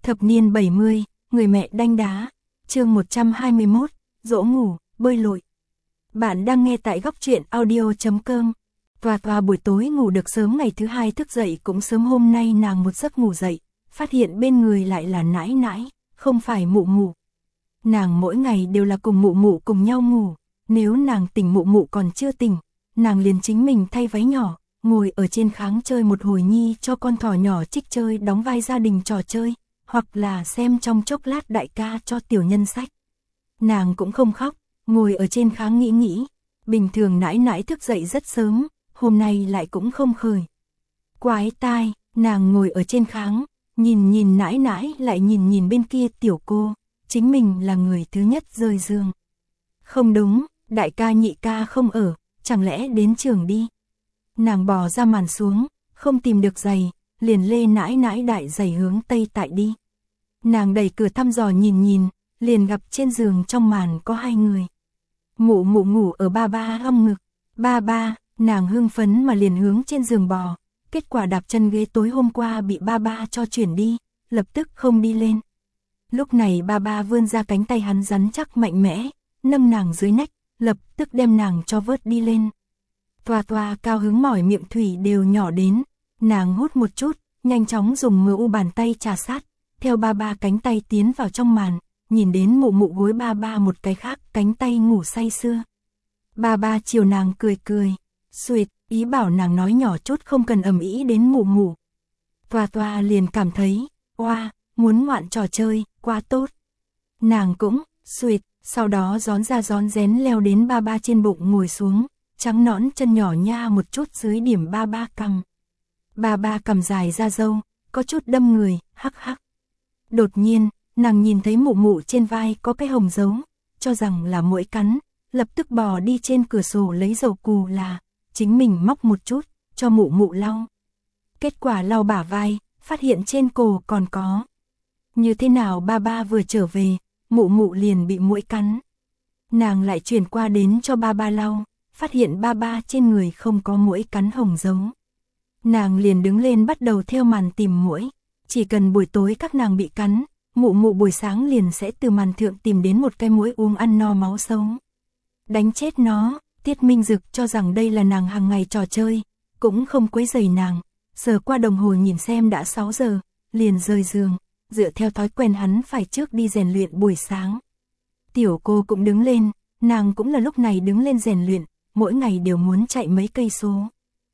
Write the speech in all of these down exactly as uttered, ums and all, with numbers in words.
Thập niên bảy mươi, người mẹ đanh đá, chương một trăm hai mươi mốt, dỗ ngủ, bơi lội. Bạn đang nghe tại góc truyện audio chấm com. Tòa tòa buổi tối ngủ được sớm ngày thứ hai thức dậy cũng sớm hôm nay nàng một giấc ngủ dậy, phát hiện bên người lại là nãi nãi, không phải mụ mụ. Nàng mỗi ngày đều là cùng mụ mụ cùng nhau ngủ, nếu nàng tỉnh mụ mụ còn chưa tỉnh, nàng liền chính mình thay váy nhỏ, ngồi ở trên kháng chơi một hồi nhi cho con thỏ nhỏ Trích chơi đóng vai gia đình trò chơi, hoặc là xem trong chốc lát đại ca cho tiểu nhân sách. Nàng cũng không khóc, ngồi ở trên kháng nghĩ nghĩ, bình thường nãi nãi thức dậy rất sớm, hôm nay lại cũng không khởi. Quái tai, nàng ngồi ở trên kháng, nhìn nhìn nãi nãi lại nhìn nhìn bên kia tiểu cô, chính mình là người thứ nhất rời giường. Không đúng, đại ca nhị ca không ở, chẳng lẽ đến trường đi. Nàng bò ra màn xuống, không tìm được giày, liền lê nãi nãi đại giày hướng tây tại đi. Nàng đẩy cửa thăm dò nhìn nhìn, liền gặp trên giường trong màn có hai người. Mụ mụ ngủ ở ba ba ôm ngực, ba ba, nàng hưng phấn mà liền hướng trên giường bò, kết quả đạp chân ghế tối hôm qua bị ba ba cho chuyển đi, lập tức không đi lên. Lúc này ba ba vươn ra cánh tay hắn rắn chắc mạnh mẽ, nâng nàng dưới nách, lập tức đem nàng cho vớt đi lên. Toa toa cao hứng mỏi miệng thủy đều nhỏ đến, nàng hút một chút, nhanh chóng dùng mờ u bàn tay trà sát, theo ba ba cánh tay tiến vào trong màn, nhìn đến mụ mụ gối ba ba một cái khác cánh tay ngủ say sưa. Ba ba chiều nàng cười cười, xuệt, ý bảo nàng nói nhỏ chút không cần ầm ĩ đến mụ mụ. Toa toa liền cảm thấy, oa, muốn ngoạn trò chơi, quá tốt. Nàng cũng, xuệt, sau đó gión ra gión rén leo đến ba ba trên bụng ngồi xuống, trắng nõn chân nhỏ nha một chút dưới điểm ba ba cằm. Ba ba cằm dài ra râu, có chút đâm người, hắc hắc. Đột nhiên, nàng nhìn thấy mụ mụ trên vai có cái hồng dấu, cho rằng là muỗi cắn, lập tức bò đi trên cửa sổ lấy dầu cù là, chính mình móc một chút, cho mụ mụ lau. Kết quả lau bả vai, phát hiện trên cổ còn có. Như thế nào ba ba vừa trở về, mụ mụ liền bị muỗi cắn. Nàng lại chuyển qua đến cho ba ba lau, phát hiện ba ba trên người không có muỗi cắn hồng dấu. Nàng liền đứng lên bắt đầu theo màn tìm muỗi, chỉ cần buổi tối các nàng bị cắn, mụ mụ buổi sáng liền sẽ từ màn thượng tìm đến một cái muỗi uống ăn no máu sống. Đánh chết nó, Tiết Minh Dực cho rằng đây là nàng hàng ngày trò chơi, cũng không quấy rầy nàng, sờ qua đồng hồ nhìn xem đã sáu giờ, liền rời giường, dựa theo thói quen hắn phải trước đi rèn luyện buổi sáng. Tiểu cô cũng đứng lên, nàng cũng là lúc này đứng lên rèn luyện, mỗi ngày đều muốn chạy mấy cây số.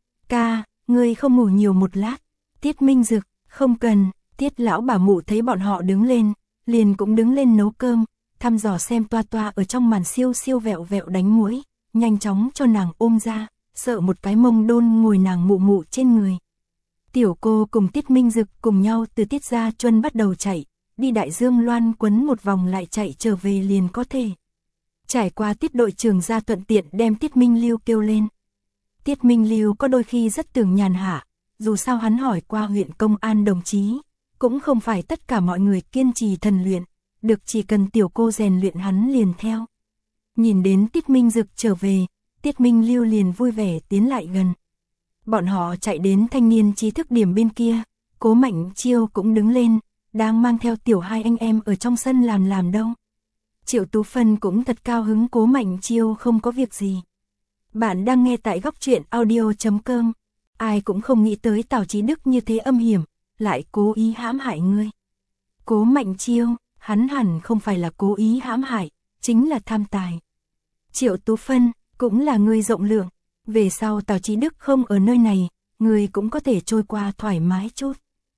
Ca, ngươi không ngủ nhiều một lát. Tiết Minh Dực, không cần. Tiết lão bà mụ thấy bọn họ đứng lên, liền cũng đứng lên nấu cơm, thăm dò xem toa toa ở trong màn siêu siêu vẹo vẹo đánh muỗi, nhanh chóng cho nàng ôm ra, sợ một cái mông đôn ngồi nàng mụ mụ trên người. Tiểu cô cùng Tiết Minh Dực cùng nhau từ Tiết Gia Chuân bắt đầu chạy, đi Đại Dương Loan quấn một vòng lại chạy trở về liền có thể. Trải qua Tiết đội trưởng ra thuận tiện đem Tiết Minh Lưu kêu lên. Tiết Minh Lưu có đôi khi rất tưởng nhàn hạ, dù sao hắn hỏi qua huyện công an đồng chí, cũng không phải tất cả mọi người kiên trì thần luyện, được chỉ cần tiểu cô rèn luyện hắn liền theo. Nhìn đến Tiết Minh Dực trở về, Tiết Minh Lưu liền vui vẻ tiến lại gần. Bọn họ chạy đến thanh niên trí thức điểm bên kia, Cố Mạnh Chiêu cũng đứng lên, đang mang theo tiểu hai anh em ở trong sân làm làm đâu. Triệu Tú Phân cũng thật cao hứng Cố Mạnh Chiêu không có việc gì. Bạn đang nghe tại góc truyện audio chấm com. Ai cũng không nghĩ tới Tào Chí Đức như thế âm hiểm, lại cố ý hãm hại ngươi. Cố Mạnh Chiêu, hắn hẳn không phải là cố ý hãm hại, chính là tham tài. Triệu Tú Phân, cũng là ngươi rộng lượng, về sau Tào Chí Đức không ở nơi này, ngươi cũng có thể trôi qua thoải mái chút.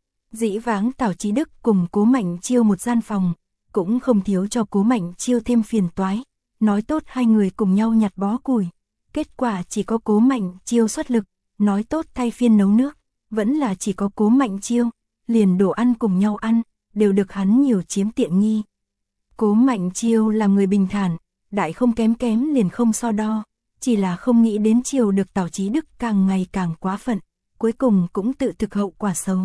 Dĩ vãng Tào Chí Đức cùng Cố Mạnh Chiêu một gian phòng, cũng không thiếu cho Cố Mạnh Chiêu thêm phiền toái, nói tốt hai người cùng nhau nhặt bó củi, kết quả chỉ có Cố Mạnh Chiêu xuất lực, nói tốt thay phiên nấu nước, vẫn là chỉ có Cố Mạnh Chiêu, liền đồ ăn cùng nhau ăn, đều được hắn nhiều chiếm tiện nghi. Cố Mạnh Chiêu là người bình thản, đại không kém kém liền không so đo, chỉ là không nghĩ đến chiều được Tào Chí Đức càng ngày càng quá phận, cuối cùng cũng tự thực hậu quả xấu.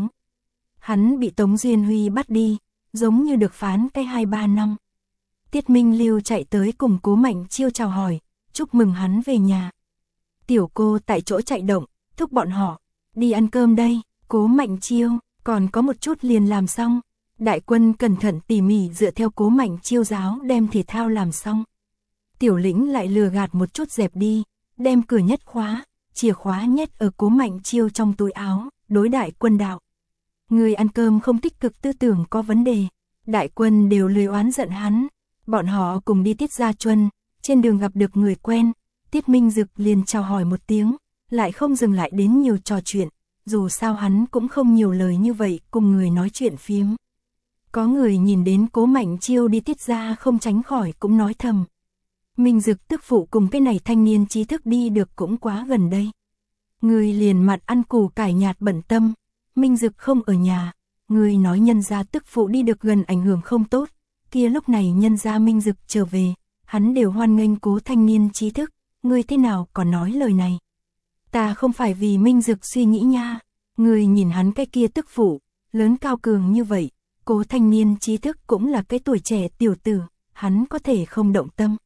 Hắn bị Tống Duyên Huy bắt đi, giống như được phán cái hai ba năm. Tiết Minh Lưu chạy tới cùng Cố Mạnh Chiêu chào hỏi, chúc mừng hắn về nhà. Tiểu cô tại chỗ chạy động, thúc bọn họ, đi ăn cơm đây. Cố Mạnh Chiêu, còn có một chút liền làm xong. Đại Quân cẩn thận tỉ mỉ dựa theo Cố Mạnh Chiêu giáo đem thể thao làm xong. Tiểu Lĩnh lại lừa gạt một chút dẹp đi, đem cửa nhất khóa, chìa khóa nhét ở Cố Mạnh Chiêu trong túi áo, đối Đại Quân đạo. Người ăn cơm không tích cực tư tưởng có vấn đề. Đại Quân đều lười oán giận hắn. Bọn họ cùng đi Tiết Gia Chuân, trên đường gặp được người quen, Tiết Minh Dực liền chào hỏi một tiếng, lại không dừng lại đến nhiều trò chuyện, dù sao hắn cũng không nhiều lời như vậy cùng người nói chuyện phiếm. Có người nhìn đến Cố Mạnh Chiêu đi Tiết Gia không tránh khỏi cũng nói thầm. Minh Dực tức phụ cùng cái này thanh niên trí thức đi được cũng quá gần đây. Người liền mặt ăn củ cải nhạt bận tâm, Minh Dực không ở nhà, người nói nhân gia tức phụ đi được gần ảnh hưởng không tốt, kia lúc này nhân gia Minh Dực trở về, hắn đều hoan nghênh Cố thanh niên trí thức, người thế nào còn nói lời này. Ta không phải vì Minh Dực suy nghĩ nha, người nhìn hắn cái kia tức phụ, lớn cao cường như vậy, Cố thanh niên trí thức cũng là cái tuổi trẻ tiểu tử, hắn có thể không động tâm.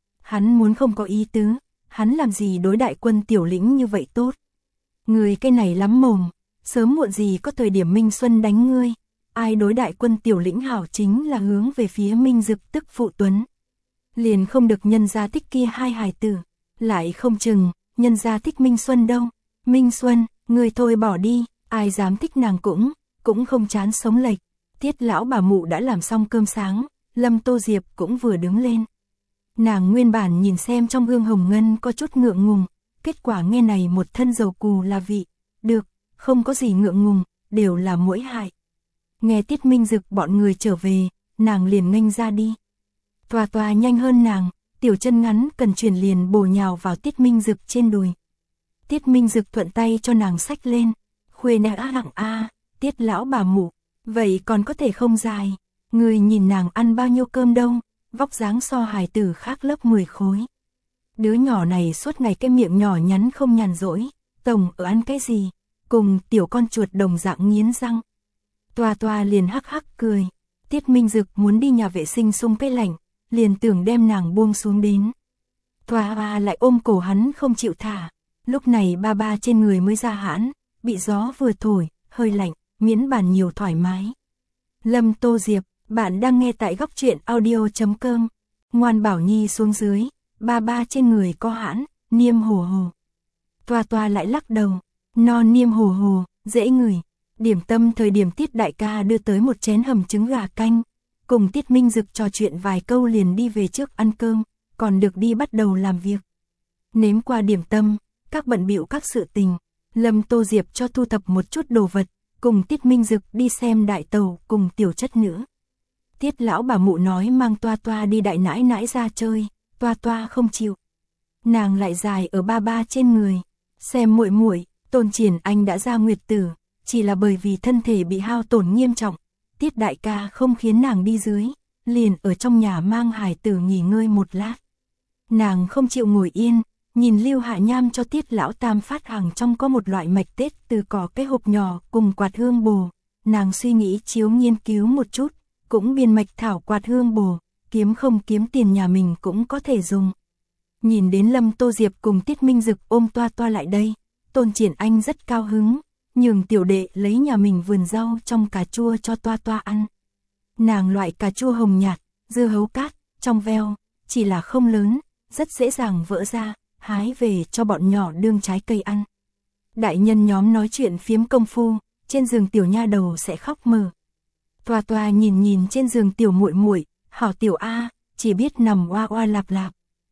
Hắn muốn không có ý tứ, hắn làm gì đối Đại Quân Tiểu Lĩnh như vậy tốt. Người cái này lắm mồm, sớm muộn gì có thời điểm Minh Xuân đánh ngươi, ai đối Đại Quân Tiểu Lĩnh hảo chính là hướng về phía Minh Dực tức phụ Tuấn. Liền không được nhân gia thích kia hai hài tử, lại không chừng, nhân gia thích Minh Xuân đâu. Minh Xuân, người thôi bỏ đi, ai dám thích nàng cũng, cũng không chán sống lệch. Tiết lão bà mụ đã làm xong cơm sáng, Lâm Tô Diệp cũng vừa đứng lên. Nàng nguyên bản nhìn xem trong gương hồng ngân có chút ngượng ngùng, kết quả nghe này một thân dầu cù là vị, được, không có gì ngượng ngùng, đều là mũi hại. Nghe Tiết Minh Dực bọn người trở về, nàng liền nghênh ra đi. Tòa tòa nhanh hơn nàng, tiểu chân ngắn cần chuyển liền bổ nhào vào Tiết Minh Dực trên đùi. Tiết Minh Dực thuận tay cho nàng xách lên, khuê nè á hặng a, Tiết lão bà mụ, vậy còn có thể không dài, người nhìn nàng ăn bao nhiêu cơm đâu, vóc dáng so hài tử khác lớp mười khối. Đứa nhỏ này suốt ngày cái miệng nhỏ nhắn không nhàn rỗi, tổng ở ăn cái gì, cùng tiểu con chuột đồng dạng nghiến răng. Tòa tòa liền hắc hắc cười, Tiết Minh Dực muốn đi nhà vệ sinh xung cái lạnh, liền tưởng đem nàng buông xuống đến. Tòa ba lại ôm cổ hắn không chịu thả, lúc này ba ba trên người mới ra hãn, bị gió vừa thổi, hơi lạnh, miễn bàn nhiều thoải mái. Lâm Tô Diệp, bạn đang nghe tại góc truyện audio chấm com. Ngoan bảo nhi xuống dưới, ba ba trên người có hãn, niêm hồ hồ. Toa toa lại lắc đầu, non niêm hồ hồ, dễ ngửi. Điểm tâm thời điểm Tiết đại ca đưa tới một chén hầm trứng gà canh, cùng Tiết Minh Dực trò chuyện vài câu liền đi về trước ăn cơm, còn được đi bắt đầu làm việc. Nếm qua điểm tâm, các bận bịu các sự tình, Lâm Tô Diệp cho thu thập một chút đồ vật, cùng Tiết Minh Dực đi xem đại tàu cùng tiểu chất nữ. Tiết lão bà mụ nói mang toa toa đi đại nãi nãi ra chơi, toa toa không chịu. Nàng lại dài ở ba ba trên người, xem muội muội, Tôn Triển Anh đã ra nguyệt tử, chỉ là bởi vì thân thể bị hao tổn nghiêm trọng, Tiết đại ca không khiến nàng đi dưới, liền ở trong nhà mang hài tử nghỉ ngơi một lát. Nàng không chịu ngồi yên, nhìn Lưu Hạ Nham cho Tiết lão tam phát hàng trong có một loại mạch tết từ cỏ cái hộp nhỏ cùng quạt hương bồ, nàng suy nghĩ chiếu nghiên cứu một chút, cũng biên mạch thảo quạt hương bồ, kiếm không kiếm tiền nhà mình cũng có thể dùng. Nhìn đến Lâm Tô Diệp cùng Tiết Minh Dực ôm toa toa lại đây, Tôn Triển Anh rất cao hứng, nhường tiểu đệ lấy nhà mình vườn rau trong cà chua cho toa toa ăn. Nàng loại cà chua hồng nhạt, dưa hấu cát, trong veo, chỉ là không lớn, rất dễ dàng vỡ ra, hái về cho bọn nhỏ đương trái cây ăn. Đại nhân nhóm nói chuyện phiếm công phu, trên giường tiểu nha đầu sẽ khóc mờ. Toa toa nhìn nhìn trên giường tiểu muội muội, hảo tiểu A, chỉ biết nằm oa oa lạp lạp.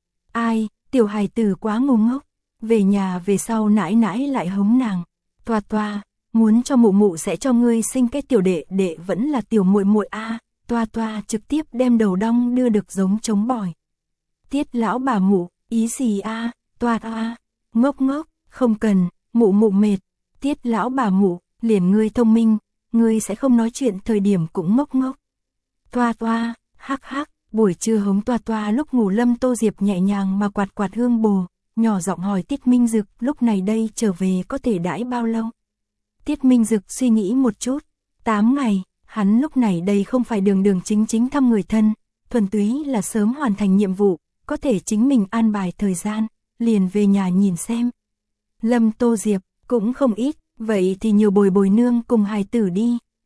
Ai, tiểu hài tử quá ngu ngốc, về nhà về sau nãi nãi lại hống nàng. Toa toa, muốn cho mụ mụ sẽ cho ngươi sinh cái tiểu đệ đệ vẫn là tiểu muội muội A, toa toa trực tiếp đem đầu đong đưa được giống trống bỏi. Tiết lão bà mụ, ý gì A, toa toa, ngốc ngốc, không cần, mụ mụ mệt. Tiết lão bà mụ, liền ngươi thông minh, ngươi sẽ không nói chuyện thời điểm cũng ngốc ngốc. Toa toa, hắc hắc, buổi trưa hống toa toa lúc ngủ Lâm Tô Diệp nhẹ nhàng mà quạt quạt hương bồ, nhỏ giọng hỏi Tiết Minh Dực lúc này đây trở về có thể đãi bao lâu. Tiết Minh Dực suy nghĩ một chút, tám ngày, hắn lúc này đây không phải đường đường chính chính thăm người thân, thuần túy là sớm hoàn thành nhiệm vụ, có thể chính mình an bài thời gian, liền về nhà nhìn xem. Lâm Tô Diệp, cũng không ít, vậy thì nhiều bồi bồi nương cùng hài tử đi.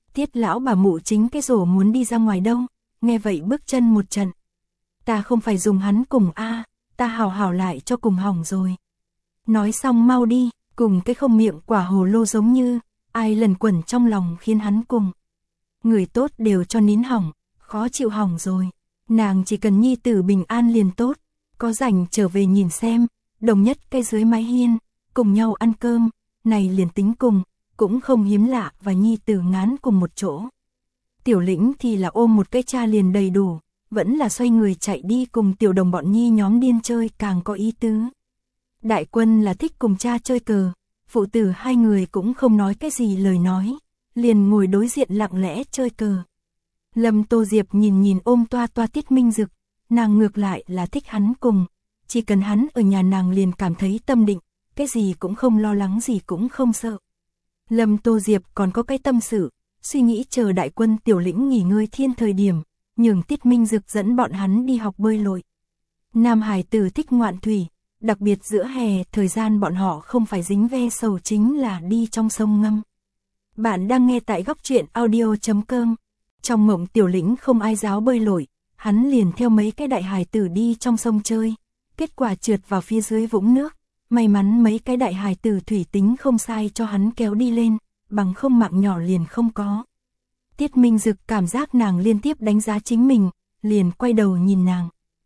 Tiết lão bà mụ chính cái rổ muốn đi ra ngoài đâu, nghe vậy bước chân một trận. Ta không phải dùng hắn cùng a, ta hào hào lại cho cùng hỏng rồi. Nói xong mau đi, cùng cái không miệng quả hồ lô giống như, ai lần quẩn trong lòng khiến hắn cùng. Người tốt đều cho nín hỏng, khó chịu hỏng rồi. Nàng chỉ cần nhi tử bình an liền tốt, có rảnh trở về nhìn xem, đồng nhất cây dưới mái hiên, cùng nhau ăn cơm, này liền tính cùng, cũng không hiếm lạ và nhi tử ngán cùng một chỗ. Tiểu Lĩnh thì là ôm một cái cha liền đầy đủ, vẫn là xoay người chạy đi cùng tiểu đồng bọn nhi nhóm điên chơi càng có ý tứ. Đại Quân là thích cùng cha chơi cờ, phụ tử hai người cũng không nói cái gì lời nói, liền ngồi đối diện lặng lẽ chơi cờ. Lâm Tô Diệp nhìn nhìn ôm toa toa Tiết Minh Dực, nàng ngược lại là thích hắn cùng, chỉ cần hắn ở nhà nàng liền cảm thấy tâm định, cái gì cũng không lo lắng gì cũng không sợ. Lâm Tô Diệp còn có cái tâm sự, suy nghĩ chờ Đại Quân Tiểu Lĩnh nghỉ ngơi thiên thời điểm, nhường Tiết Minh Dực dẫn bọn hắn đi học bơi lội. Nam hải tử thích ngoạn thủy, đặc biệt giữa hè thời gian bọn họ không phải dính ve sầu chính là đi trong sông ngâm. Bạn đang nghe tại góc truyện audio chấm com. Trong mộng Tiểu Lĩnh không ai giáo bơi lội, hắn liền theo mấy cái đại hài tử đi trong sông chơi, kết quả trượt vào phía dưới vũng nước, may mắn mấy cái đại hài tử thủy tính không sai cho hắn kéo đi lên, bằng không mạng nhỏ liền không có. Tiết Minh Dực cảm giác nàng liên tiếp đánh giá chính mình, liền quay đầu nhìn nàng.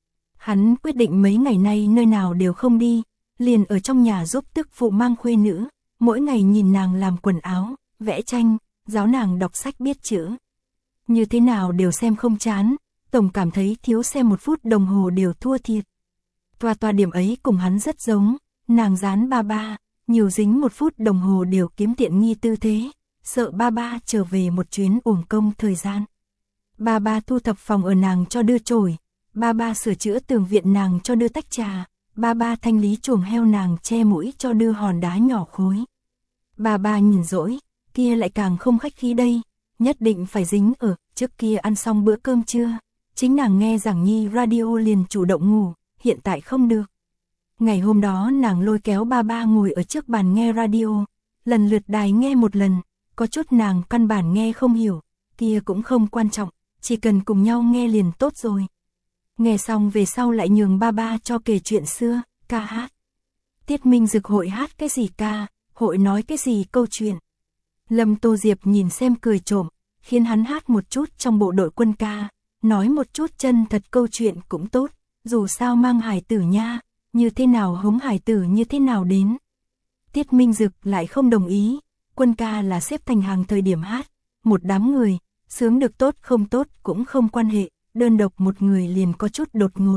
Hắn quyết định mấy ngày nay nơi nào đều không đi, liền ở trong nhà giúp tức phụ mang khuê nữ, mỗi ngày nhìn nàng làm quần áo, vẽ tranh, giáo nàng đọc sách biết chữ. Như thế nào đều xem không chán, tổng cảm thấy thiếu xem một phút đồng hồ đều thua thiệt. Toa toa điểm ấy cùng hắn rất giống, nàng dán ba ba, nhiều dính một phút đồng hồ đều kiếm tiện nghi tư thế, sợ ba ba trở về một chuyến uổng công thời gian. Ba ba thu thập phòng ở nàng cho đưa chổi, ba ba sửa chữa tường viện nàng cho đưa tách trà, ba ba thanh lý chuồng heo nàng che mũi cho đưa hòn đá nhỏ khối. Ba ba nhìn dỗi, kia lại càng không khách khí đây, nhất định phải dính ở, trước kia ăn xong bữa cơm trưa, chính nàng nghe giảng nhi radio liền chủ động ngủ, hiện tại không được. Ngày hôm đó nàng lôi kéo ba ba ngồi ở trước bàn nghe radio, lần lượt đài nghe một lần, có chút nàng căn bản nghe không hiểu, kia cũng không quan trọng, chỉ cần cùng nhau nghe liền tốt rồi. Nghe xong về sau lại nhường ba ba cho kể chuyện xưa, ca hát. Tiết Minh Dực hội hát cái gì ca, hội nói cái gì câu chuyện. Lâm Tô Diệp nhìn xem cười trộm, khiến hắn hát một chút trong bộ đội quân ca, nói một chút chân thật câu chuyện cũng tốt, dù sao mang hài tử nha, như thế nào hống hài tử như thế nào đến. Tiết Minh Dực lại không đồng ý, quân ca là xếp thành hàng thời điểm hát, một đám người, sướng được tốt không tốt cũng không quan hệ, đơn độc một người liền có chút đột ngột.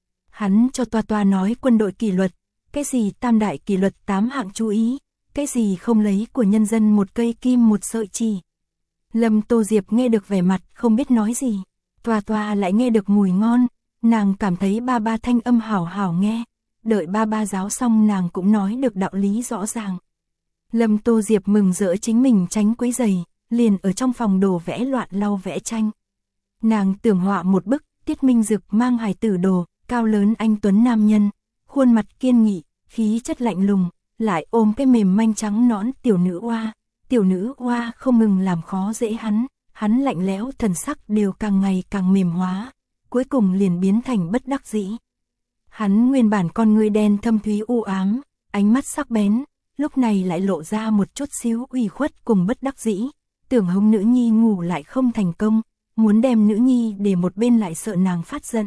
Hắn cho toa toa nói quân đội kỷ luật, cái gì tam đại kỷ luật tám hạng chú ý, cái gì không lấy của nhân dân một cây kim một sợi chỉ. Lâm Tô Diệp nghe được vẻ mặt không biết nói gì, toa toa lại nghe được mùi ngon, nàng cảm thấy ba ba thanh âm hảo hảo nghe, đợi ba ba giáo xong nàng cũng nói được đạo lý rõ ràng. Lâm Tô Diệp mừng rỡ chính mình tránh quấy giày, liền ở trong phòng đồ vẽ loạn lau vẽ tranh. Nàng tưởng họa một bức, Tiết Minh Dực mang hài tử đồ, cao lớn anh tuấn nam nhân, khuôn mặt kiên nghị, khí chất lạnh lùng, lại ôm cái mềm manh trắng nõn tiểu nữ oa, tiểu nữ oa không ngừng làm khó dễ hắn, hắn lạnh lẽo thần sắc đều càng ngày càng mềm hóa, cuối cùng liền biến thành bất đắc dĩ. Hắn nguyên bản con ngươi đen thâm thúy u ám, ánh mắt sắc bén, lúc này lại lộ ra một chút xíu ủy khuất cùng bất đắc dĩ, tưởng hống nữ nhi ngủ lại không thành công, muốn đem nữ nhi để một bên lại sợ nàng phát giận.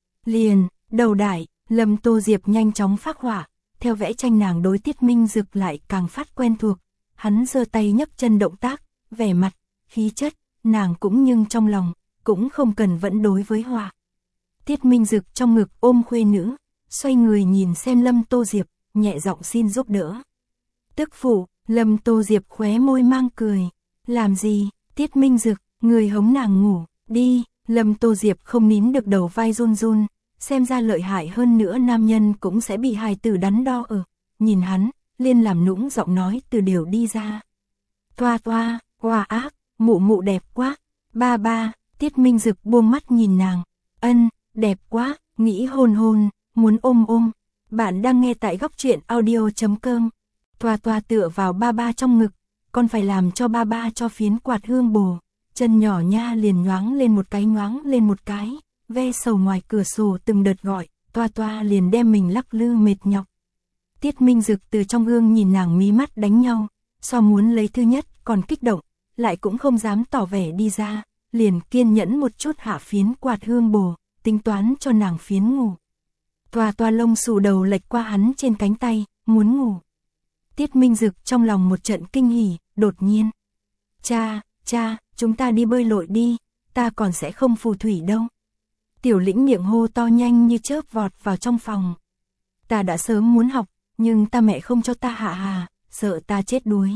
Liền, đầu đại, Lâm Tô Diệp nhanh chóng phác họa, theo vẽ tranh nàng đối Tiết Minh Dực lại càng phát quen thuộc, hắn giơ tay nhấc chân động tác, vẻ mặt, khí chất, nàng cũng nhưng trong lòng, cũng không cần vẫn đối với họa. Tiết Minh Dực trong ngực ôm khuê nữ, xoay người nhìn xem Lâm Tô Diệp, nhẹ giọng xin giúp đỡ. Tức phụ, Lâm Tô Diệp khóe môi mang cười, làm gì, Tiết Minh Dực, người hống nàng ngủ, đi, Lâm Tô Diệp không nín được đầu vai run run, xem ra lợi hại hơn nữa nam nhân cũng sẽ bị hài tử đắn đo ở, nhìn hắn, liên làm nũng giọng nói từ điều đi ra. Toa toa, oa ác, mụ mụ đẹp quá, ba ba, Tiết Minh Dực buông mắt nhìn nàng, ân, đẹp quá, nghĩ hôn hôn, muốn ôm ôm. Bạn đang nghe tại góc truyện audio chấm com. Toa toa tựa vào ba ba trong ngực, con phải làm cho ba ba cho phiến quạt hương bồ. Chân nhỏ nha liền nhoáng lên một cái nhoáng lên một cái, ve sầu ngoài cửa sổ từng đợt gọi, Toa Toa liền đem mình lắc lư mệt nhọc. Tiết Minh Dực từ trong gương nhìn nàng mí mắt đánh nhau, so muốn lấy thứ nhất còn kích động, lại cũng không dám tỏ vẻ đi ra, liền kiên nhẫn một chút hạ phiến quạt hương bồ, tính toán cho nàng phiến ngủ. Toa Toa lông xù đầu lệch qua hắn trên cánh tay, muốn ngủ. Tiết Minh Dực trong lòng một trận kinh hỉ, đột nhiên. Cha, cha, chúng ta đi bơi lội đi, ta còn sẽ không phù thủy đâu. Tiểu Lĩnh miệng hô to nhanh như chớp vọt vào trong phòng. Ta đã sớm muốn học, nhưng ta mẹ không cho ta hạ hà, sợ ta chết đuối.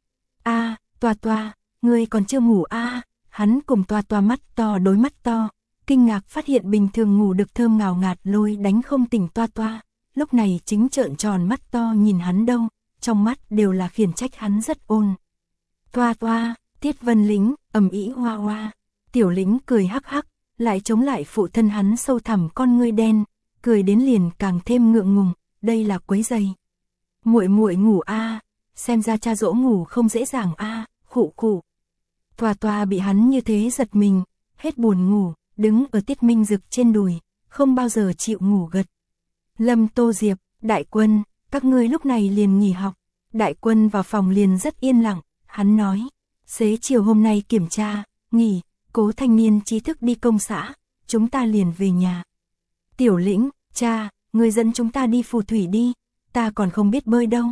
A, Toa Toa, ngươi còn chưa ngủ a? À? Hắn cùng Toa Toa mắt to đối mắt to, kinh ngạc phát hiện bình thường ngủ được thơm ngào ngạt lôi đánh không tỉnh Toa Toa, lúc này chính trợn tròn mắt to nhìn hắn đâu, trong mắt đều là khiển trách hắn rất ôn. Toa Toa, Tiết Vân Lĩnh, ầm ĩ hoa hoa. Tiểu Lĩnh cười hắc hắc, lại chống lại phụ thân hắn sâu thẳm con ngươi đen, cười đến liền càng thêm ngượng ngùng, đây là quấy giày. Muội muội ngủ a, à, xem ra cha dỗ ngủ không dễ dàng a, à, khụ khụ. Toa Toa bị hắn như thế giật mình, hết buồn ngủ, đứng ở Tiết Minh Dực trên đùi, không bao giờ chịu ngủ gật. Lâm Tô Diệp, Đại Quân, các ngươi lúc này liền nghỉ học. Đại Quân vào phòng liền rất yên lặng, hắn nói, xế chiều hôm nay kiểm tra, nghỉ, Cố thanh niên trí thức đi công xã, chúng ta liền về nhà. Tiểu Lĩnh, cha, người dẫn chúng ta đi phù thủy đi, ta còn không biết bơi đâu.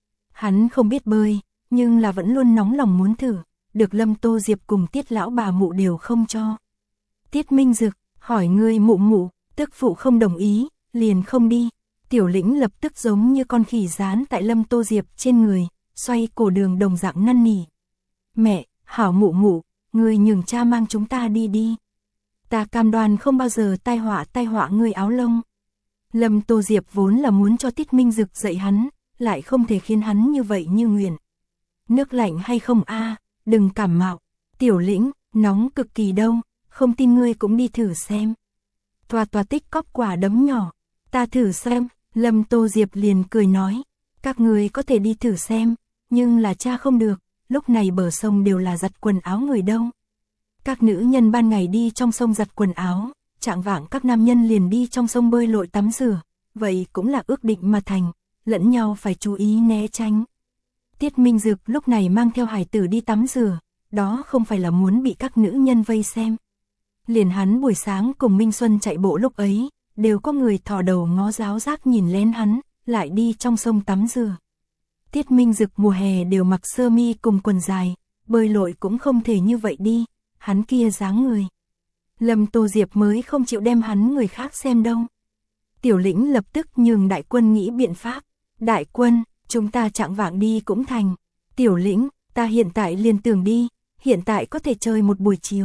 Hắn không biết bơi, nhưng là vẫn luôn nóng lòng muốn thử, được Lâm Tô Diệp cùng Tiết lão bà mụ đều không cho. Tiết Minh Dực, hỏi người mụ mụ, tức phụ không đồng ý, liền không đi. Tiểu Lĩnh lập tức giống như con khỉ dán tại Lâm Tô Diệp trên người, xoay cổ đường đồng dạng năn nỉ. Mẹ, hảo mụ mụ, người nhường cha mang chúng ta đi đi. Ta cam đoan không bao giờ tai họa tai họa người áo lông. Lâm Tô Diệp vốn là muốn cho Tiết Minh Dực dạy hắn, lại không thể khiến hắn như vậy như nguyện. Nước lạnh hay không a, à, đừng cảm mạo. Tiểu Lĩnh, nóng cực kỳ đâu, không tin ngươi cũng đi thử xem. Toa Toa tích cóp quả đấm nhỏ, ta thử xem. Lâm Tô Diệp liền cười nói, các người có thể đi thử xem, nhưng là cha không được, lúc này bờ sông đều là giặt quần áo người đâu. Các nữ nhân ban ngày đi trong sông giặt quần áo, trạng vạng các nam nhân liền đi trong sông bơi lội tắm rửa, vậy cũng là ước định mà thành, lẫn nhau phải chú ý né tránh. Tiết Minh Dực lúc này mang theo hải tử đi tắm rửa, đó không phải là muốn bị các nữ nhân vây xem. Liền hắn buổi sáng cùng Minh Xuân chạy bộ lúc ấy, đều có người thò đầu ngó giáo giác nhìn lén hắn, lại đi trong sông tắm rửa. Tiết Minh Dực mùa hè đều mặc sơ mi cùng quần dài, bơi lội cũng không thể như vậy đi, hắn kia dáng người. Lâm Tô Diệp mới không chịu đem hắn người khác xem đâu. Tiểu Lĩnh lập tức nhường Đại Quân nghĩ biện pháp. Đại Quân, chúng ta chạng vạng đi cũng thành. Tiểu Lĩnh, ta hiện tại liền tưởng đi, hiện tại có thể chơi một buổi chiều.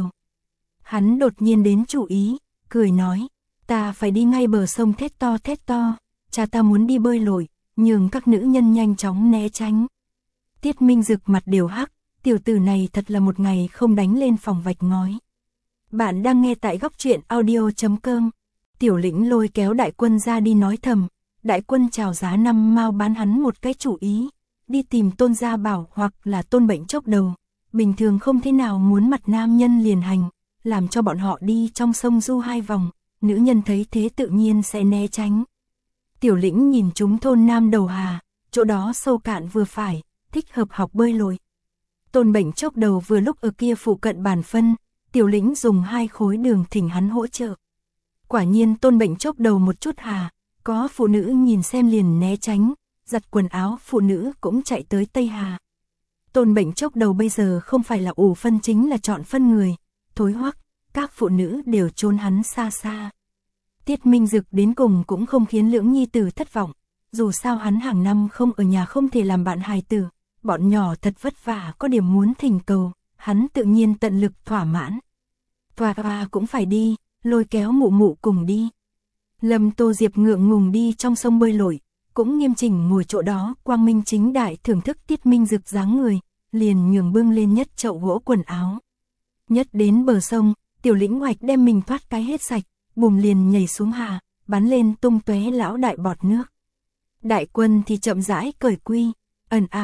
Hắn đột nhiên đến chủ ý, cười nói, ta phải đi ngay bờ sông thét to thét to, cha ta muốn đi bơi lội, nhường các nữ nhân nhanh chóng né tránh. Tiết Minh Dực mặt đều hắc, tiểu tử này thật là một ngày không đánh lên phòng vạch ngói. Bạn đang nghe tại góc truyện audio chấm com. Tiểu Lĩnh lôi kéo Đại Quân ra đi nói thầm, Đại Quân chào giá năm mao bán hắn một cái chủ ý, đi tìm Tôn Gia Bảo hoặc là Tôn Bệnh Chốc Đầu, bình thường không thế nào muốn mặt nam nhân liền hành, làm cho bọn họ đi trong sông du hai vòng, nữ nhân thấy thế tự nhiên sẽ né tránh. Tiểu Lĩnh nhìn chúng thôn Nam Đầu Hà, chỗ đó sâu cạn vừa phải, thích hợp học bơi lội. Tôn Bệnh Chốc Đầu vừa lúc ở kia phụ cận bản phân, Tiểu Lĩnh dùng hai khối đường thỉnh hắn hỗ trợ. Quả nhiên Tôn Bệnh Chốc Đầu một chút hà, có phụ nữ nhìn xem liền né tránh, giặt quần áo phụ nữ cũng chạy tới Tây Hà. Tôn Bệnh Chốc Đầu bây giờ không phải là ủ phân chính là chọn phân người, thối hoắc, các phụ nữ đều trốn hắn xa xa. Tiết Minh Dực đến cùng cũng không khiến Lưỡng Nhi tử thất vọng, dù sao hắn hàng năm không ở nhà không thể làm bạn hài tử, bọn nhỏ thật vất vả có điểm muốn thỉnh cầu, hắn tự nhiên tận lực thỏa mãn. Toa Toa cũng phải đi, lôi kéo mụ mụ cùng đi. Lâm Tô Diệp ngượng ngùng đi trong sông bơi lội, cũng nghiêm chỉnh ngồi chỗ đó quang minh chính đại thưởng thức Tiết Minh Dực dáng người, liền nhường bưng lên nhất chậu gỗ quần áo. Nhất đến bờ sông, Tiểu Lĩnh hoạch đem mình thoát cái hết sạch, bùm liền nhảy xuống hà, bắn lên tung tóe lão đại bọt nước. Đại Quân thì chậm rãi cởi quy, ẩn áo,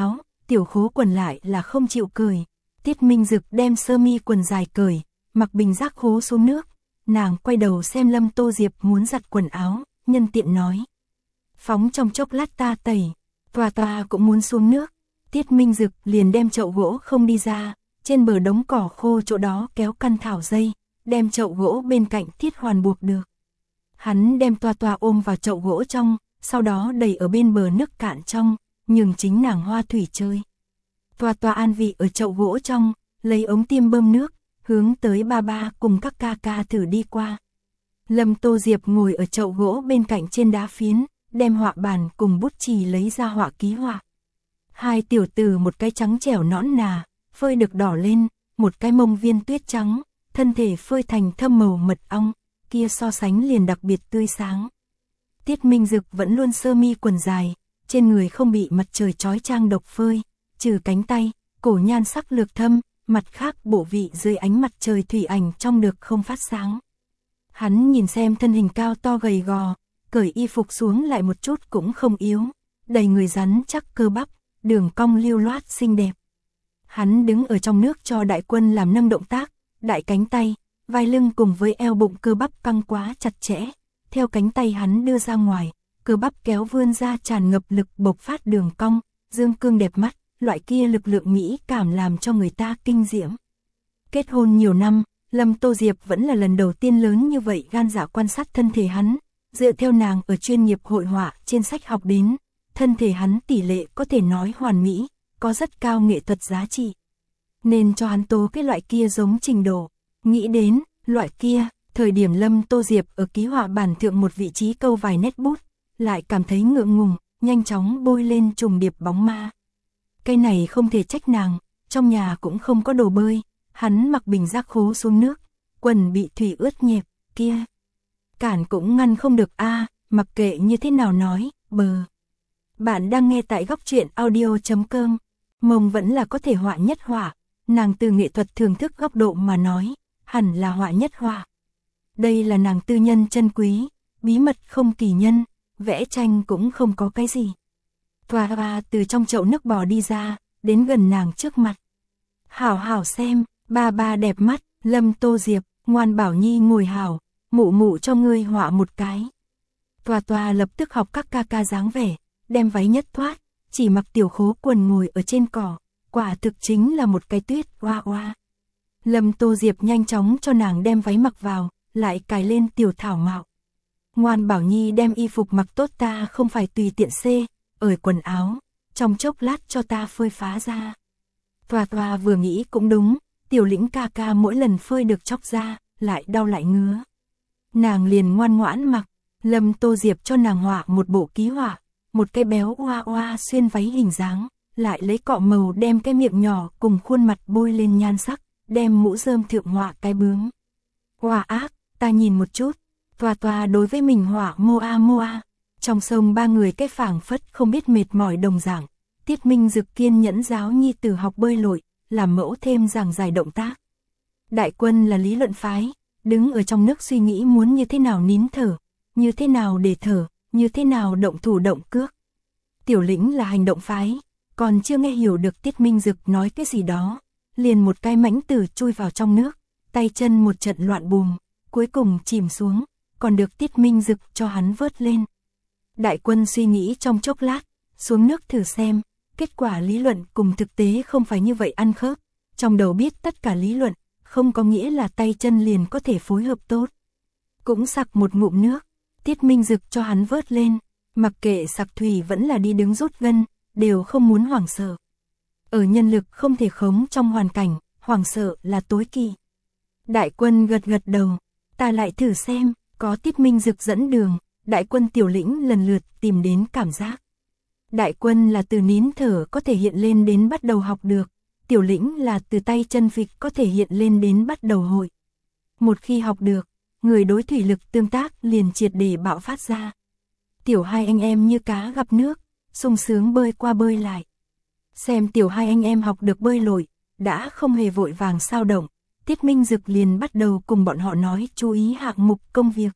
tiểu khố quần lại là không chịu cởi. Tiết Minh Dực đem sơ mi quần dài cởi, mặc bình giác khố xuống nước. Nàng quay đầu xem Lâm Tô Diệp muốn giặt quần áo, nhân tiện nói. Phóng trong chốc lát ta tẩy, tòa tòa cũng muốn xuống nước. Tiết Minh Dực liền đem chậu gỗ không đi ra, trên bờ đống cỏ khô chỗ đó kéo căn thảo dây, đem chậu gỗ bên cạnh Tiết Hoàn buộc được. Hắn đem toa toa ôm vào chậu gỗ trong, sau đó đẩy ở bên bờ nước cạn trong, nhường chính nàng hoa thủy chơi. Toa toa an vị ở chậu gỗ trong, lấy ống tiêm bơm nước, hướng tới ba ba cùng các ca ca thử đi qua. Lâm Tô Diệp ngồi ở chậu gỗ bên cạnh trên đá phiến, đem họa bàn cùng bút chì lấy ra họa ký họa. Hai tiểu tử một cái trắng trẻo nõn nà, phơi được đỏ lên, một cái mông viên tuyết trắng, thân thể phơi thành thâm màu mật ong, kia so sánh liền đặc biệt tươi sáng. Tiết Minh Dực vẫn luôn sơ mi quần dài, trên người không bị mặt trời chói chang độc phơi, trừ cánh tay, cổ nhan sắc lược thâm, mặt khác bộ vị dưới ánh mặt trời thủy ảnh trong được không phát sáng. Hắn nhìn xem thân hình cao to gầy gò, cởi y phục xuống lại một chút cũng không yếu, đầy người rắn chắc cơ bắp, đường cong lưu loát xinh đẹp. Hắn đứng ở trong nước cho đại quân làm nâng động tác, đại cánh tay, vai lưng cùng với eo bụng cơ bắp căng quá chặt chẽ, theo cánh tay hắn đưa ra ngoài, cơ bắp kéo vươn ra tràn ngập lực bộc phát đường cong, dương cương đẹp mắt, loại kia lực lượng mỹ cảm làm cho người ta kinh diễm. Kết hôn nhiều năm, Lâm Tô Diệp vẫn là lần đầu tiên lớn như vậy gan dạ quan sát thân thể hắn, dựa theo nàng ở chuyên nghiệp hội họa trên sách học đến, thân thể hắn tỷ lệ có thể nói hoàn mỹ, có rất cao nghệ thuật giá trị. Nên cho hắn tố cái loại kia giống trình độ, nghĩ đến, loại kia, thời điểm Lâm Tô Diệp ở ký họa bản thượng một vị trí câu vài nét bút, lại cảm thấy ngượng ngùng, nhanh chóng bôi lên trùng điệp bóng ma. Cái này không thể trách nàng, trong nhà cũng không có đồ bơi, hắn mặc bình giác khố xuống nước, quần bị thủy ướt nhẹp, kia. Cản cũng ngăn không được a, mặc kệ như thế nào nói, bờ. Bạn đang nghe tại góc truyện audio chấm com, mông vẫn là có thể họa nhất họa, nàng từ nghệ thuật thưởng thức góc độ mà nói, hẳn là họa nhất họa. Đây là nàng tư nhân chân quý, bí mật không kỳ nhân, vẽ tranh cũng không có cái gì. Thoa hoa từ trong chậu nước bò đi ra, đến gần nàng trước mặt. Hảo hảo xem, ba ba đẹp mắt, Lâm Tô Diệp, ngoan bảo nhi ngồi hảo, mụ mụ cho ngươi họa một cái. Toa toa lập tức học các ca ca dáng vẻ, đem váy nhất thoát, chỉ mặc tiểu khố quần ngồi ở trên cỏ, quả thực chính là một cái tuyết hoa hoa. Lâm Tô Diệp nhanh chóng cho nàng đem váy mặc vào, lại cài lên tiểu thảo mạo. Ngoan bảo nhi đem y phục mặc tốt ta không phải tùy tiện xê, ở quần áo, trong chốc lát cho ta phơi phá ra. Toa toa vừa nghĩ cũng đúng, tiểu lĩnh ca ca mỗi lần phơi được chóc ra, lại đau lại ngứa. Nàng liền ngoan ngoãn mặc, Lâm Tô Diệp cho nàng họa một bộ ký họa, một cái béo oa oa xuyên váy hình dáng, lại lấy cọ màu đem cái miệng nhỏ cùng khuôn mặt bôi lên nhan sắc, đem mũ rơm thượng họa cái bướm. Hoa ác, ta nhìn một chút, toa toa đối với mình họa moa moa. Trong sông ba người cái phảng phất không biết mệt mỏi đồng dạng, Tiết Minh Dực kiên nhẫn giáo nhi tử học bơi lội, làm mẫu thêm giảng giải động tác. Đại quân là lý luận phái, đứng ở trong nước suy nghĩ muốn như thế nào nín thở, như thế nào để thở, như thế nào động thủ động cước. Tiểu lĩnh là hành động phái, còn chưa nghe hiểu được Tiết Minh Dực nói cái gì đó, liền một cái mãnh tử chui vào trong nước, tay chân một trận loạn bùm, cuối cùng chìm xuống, còn được Tiết Minh Dực cho hắn vớt lên. Đại quân suy nghĩ trong chốc lát, xuống nước thử xem, kết quả lý luận cùng thực tế không phải như vậy ăn khớp, trong đầu biết tất cả lý luận, không có nghĩa là tay chân liền có thể phối hợp tốt. Cũng sặc một ngụm nước, Tiết Minh Dực cho hắn vớt lên, mặc kệ sặc thủy vẫn là đi đứng rút gân, đều không muốn hoảng sợ. Ở nhân lực không thể khống trong hoàn cảnh, hoảng sợ là tối kỵ. Đại quân gật gật đầu, ta lại thử xem, có Tiết Minh Dực dẫn đường, đại quân tiểu lĩnh lần lượt tìm đến cảm giác. Đại quân là từ nín thở có thể hiện lên đến bắt đầu học được, tiểu lĩnh là từ tay chân vịt có thể hiện lên đến bắt đầu hội. Một khi học được, người đối thủy lực tương tác liền triệt để bạo phát ra. Tiểu hai anh em như cá gặp nước, sung sướng bơi qua bơi lại. Xem tiểu hai anh em học được bơi lội, đã không hề vội vàng sao động, Tiết Minh Dực liền bắt đầu cùng bọn họ nói chú ý hạng mục công việc.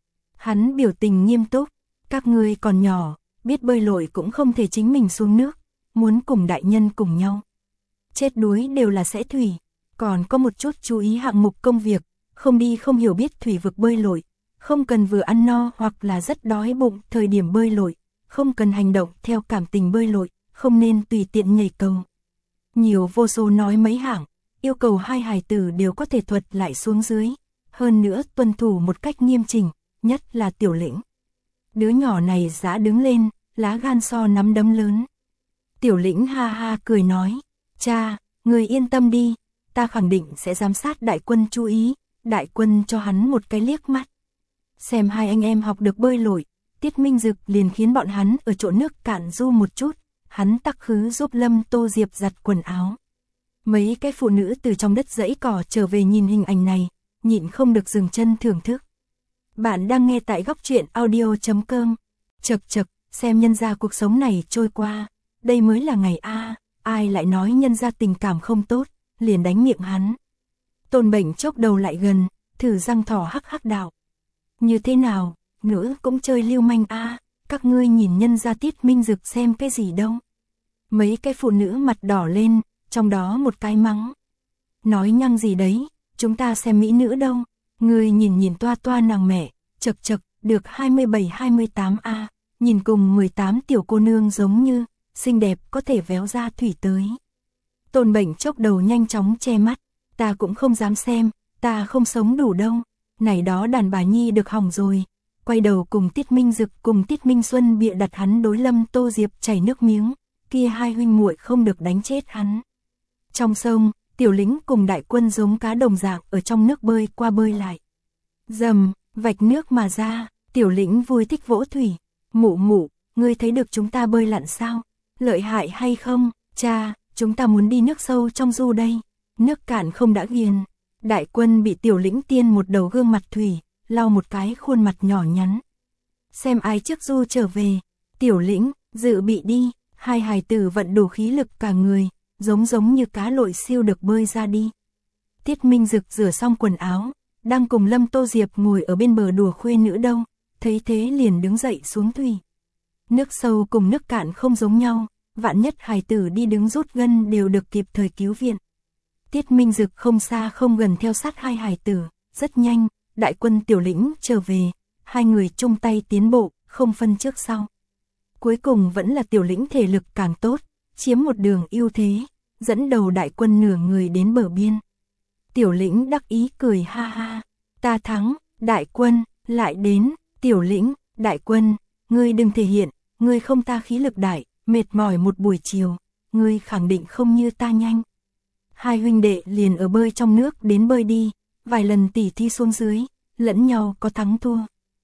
Hắn biểu tình nghiêm túc, các ngươi còn nhỏ, biết bơi lội cũng không thể chính mình xuống nước, muốn cùng đại nhân cùng nhau. Chết đuối đều là sẽ thủy, còn có một chút chú ý hạng mục công việc, không đi không hiểu biết thủy vực bơi lội, không cần vừa ăn no hoặc là rất đói bụng thời điểm bơi lội, không cần hành động theo cảm tình bơi lội, không nên tùy tiện nhảy cầu. Nhiều vô số nói mấy hạng, yêu cầu hai hài tử đều có thể thuật lại xuống dưới, hơn nữa tuân thủ một cách nghiêm chỉnh, nhất là Tiểu Lĩnh. Đứa nhỏ này dã đứng lên, lá gan so nắm đấm lớn. Tiểu Lĩnh ha ha cười nói, cha, người yên tâm đi, ta khẳng định sẽ giám sát đại quân chú ý, đại quân cho hắn một cái liếc mắt. Xem hai anh em học được bơi lội, Tiết Minh Dực liền khiến bọn hắn ở chỗ nước cạn du một chút, hắn tắc khứ giúp Lâm Tô Diệp giặt quần áo. Mấy cái phụ nữ từ trong đất dãy cỏ trở về nhìn hình ảnh này, nhịn không được dừng chân thưởng thức. Bạn đang nghe tại góc truyện audio chấm com. Chật chật, xem nhân gia cuộc sống này trôi qua, đây mới là ngày a, ai lại nói nhân gia tình cảm không tốt, liền đánh miệng hắn. Tôn Bệnh chốc đầu lại gần, thử răng thỏ hắc hắc đạo. Như thế nào, nữ cũng chơi lưu manh a, các ngươi nhìn nhân gia Tiết Minh Dực xem cái gì đâu. Mấy cái phụ nữ mặt đỏ lên, trong đó một cái mắng. Nói nhăng gì đấy, chúng ta xem mỹ nữ đâu, ngươi nhìn nhìn toa toa nàng mẹ, chật chật, được hai mươi bảy hai mươi tám a, nhìn cùng mười tám tiểu cô nương giống như, xinh đẹp có thể véo ra thủy tới. Tôn Bệnh chốc đầu nhanh chóng che mắt, ta cũng không dám xem, ta không sống đủ đâu, này đó đàn bà nhi được hỏng rồi. Quay đầu cùng Tiết Minh Dực cùng Tiết Minh Xuân bịa đặt hắn đối Lâm Tô Diệp chảy nước miếng, kia hai huynh muội không được đánh chết hắn. Trong sông, Tiểu Lĩnh cùng đại quân giống cá đồng dạng ở trong nước bơi qua bơi lại. Dầm, vạch nước mà ra, Tiểu Lĩnh vui thích vỗ thủy, mụ mụ, ngươi thấy được chúng ta bơi lặn sao? Lợi hại hay không? Cha, chúng ta muốn đi nước sâu trong du đây. Nước cạn không đã ghiền. Đại quân bị Tiểu Lĩnh tiên một đầu gương mặt thủy, lau một cái khuôn mặt nhỏ nhắn. Xem ai trước du trở về. Tiểu Lĩnh, dự bị đi. Hai hài tử vận đủ khí lực cả người, giống giống như cá lội siêu được bơi ra đi. Tiết Minh Dực rửa xong quần áo, đang cùng Lâm Tô Diệp ngồi ở bên bờ đùa khuê nữ đâu, thấy thế liền đứng dậy xuống thủy. Nước sâu cùng nước cạn không giống nhau, vạn nhất hài tử đi đứng rút gân đều được kịp thời cứu viện. Tiết Minh Dực không xa không gần theo sát hai hài tử, rất nhanh, đại quân Tiểu Lĩnh trở về, hai người chung tay tiến bộ, không phân trước sau. Cuối cùng vẫn là Tiểu Lĩnh thể lực càng tốt, chiếm một đường ưu thế, dẫn đầu đại quân nửa người đến bờ biên. Tiểu Lĩnh đắc ý cười ha ha, ta thắng, đại quân, lại đến, Tiểu Lĩnh, đại quân, ngươi đừng thể hiện, ngươi không ta khí lực đại, mệt mỏi một buổi chiều, ngươi khẳng định không như ta nhanh. Hai huynh đệ liền ở bơi trong nước đến bơi đi, vài lần tỉ thi xuống dưới, lẫn nhau có thắng thua.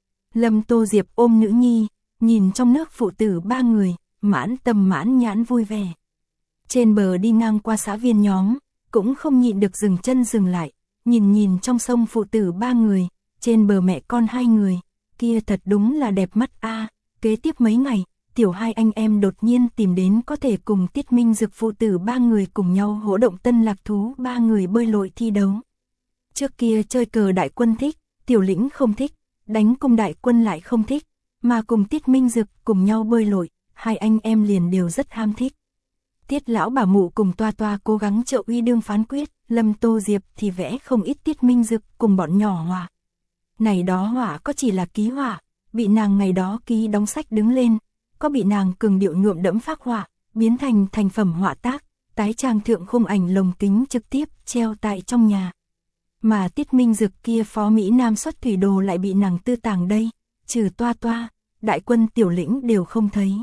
Lâm Tô Diệp ôm nữ nhi, nhìn trong nước phụ tử ba người, mãn tâm mãn nhãn vui vẻ. Trên bờ đi ngang qua xã viên nhóm, cũng không nhịn được dừng chân dừng lại, nhìn nhìn trong sông phụ tử ba người, trên bờ mẹ con hai người, kia thật đúng là đẹp mắt a. Kế tiếp mấy ngày, Tiểu hai anh em đột nhiên tìm đến có thể cùng Tiết Minh Dực phụ tử ba người cùng nhau hỗ động tân lạc thú ba người bơi lội thi đấu. Trước kia chơi cờ đại quân thích, Tiểu Lĩnh không thích, đánh cung đại quân lại không thích, mà cùng Tiết Minh Dực cùng nhau bơi lội, hai anh em liền đều rất ham thích. Tiết lão bà mụ cùng toa toa cố gắng trợ uy đương phán quyết, Lâm Tô Diệp thì vẽ không ít Tiết Minh Dực cùng bọn nhỏ họa. Này đó họa có chỉ là ký họa, bị nàng ngày đó ký đóng sách đứng lên, có bị nàng cường điệu nhuộm đẫm phác họa, biến thành thành phẩm họa tác, tái trang thượng khung ảnh lồng kính trực tiếp treo tại trong nhà. Mà Tiết Minh Dực kia phó Mỹ Nam xuất thủy đồ lại bị nàng tư tàng đây, trừ toa toa, đại quân Tiểu Lĩnh đều không thấy.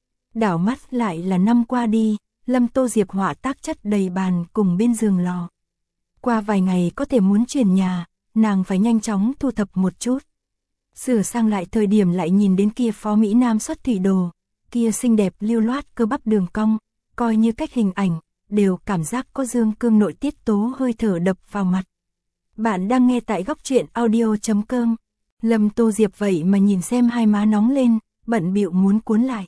Đảo mắt lại là năm qua đi, Lâm Tô Diệp họa tác chất đầy bàn cùng bên giường lò. Qua vài ngày có thể muốn chuyển nhà, nàng phải nhanh chóng thu thập một chút. Sửa sang lại thời điểm lại nhìn đến kia phó Mỹ Nam xuất thủy đồ, kia xinh đẹp lưu loát cơ bắp đường cong, coi như cách hình ảnh, đều cảm giác có dương cương nội tiết tố hơi thở đập vào mặt. Bạn đang nghe tại góc truyện audio chấm com. Lâm Tô Diệp vậy mà nhìn xem hai má nóng lên, bận bịu muốn cuốn lại.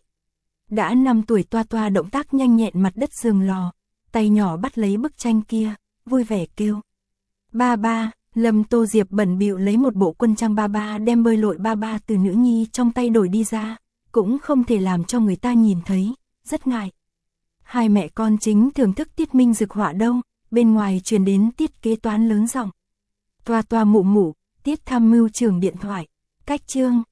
Đã năm tuổi toa toa động tác nhanh nhẹn mặt đất giường lò, tay nhỏ bắt lấy bức tranh kia, vui vẻ kêu. Ba ba, Lâm Tô Diệp bận bịu lấy một bộ quân trang ba ba đem bơi lội ba ba từ nữ nhi trong tay đổi đi ra, cũng không thể làm cho người ta nhìn thấy, rất ngại. Hai mẹ con chính thưởng thức tiết minh dực họa đâu, bên ngoài truyền đến tiết kế toán lớn giọng. Toa toa mụ mụ, tiết tham mưu trưởng điện thoại. Cách chương,